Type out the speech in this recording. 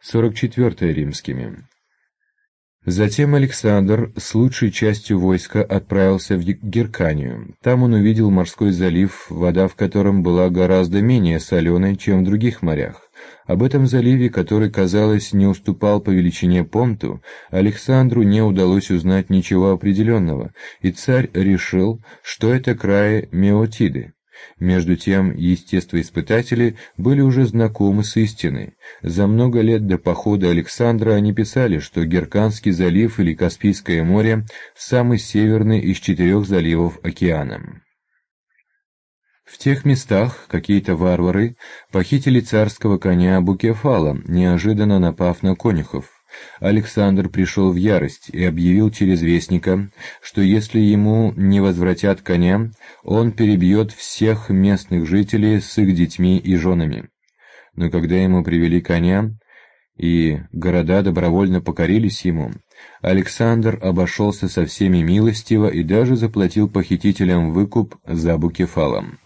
44 римскими. Затем Александр с лучшей частью войска отправился в Герканию. Там он увидел морской залив, вода в котором была гораздо менее соленой, чем в других морях. Об этом заливе, который, казалось, не уступал по величине Понту, Александру не удалось узнать ничего определенного, и царь решил, что это краи Меотиды. Между тем, естествоиспытатели были уже знакомы с истиной. За много лет до похода Александра они писали, что Герканский залив или Каспийское море – самый северный из 4 заливов океана. В тех местах какие-то варвары похитили царского коня Букефала, неожиданно напав на конюхов. Александр пришел в ярость и объявил через вестника, что если ему не возвратят коня, он перебьет всех местных жителей с их детьми и женами. Но когда ему привели коня, и города добровольно покорились ему, Александр обошелся со всеми милостиво и даже заплатил похитителям выкуп за Букефалом.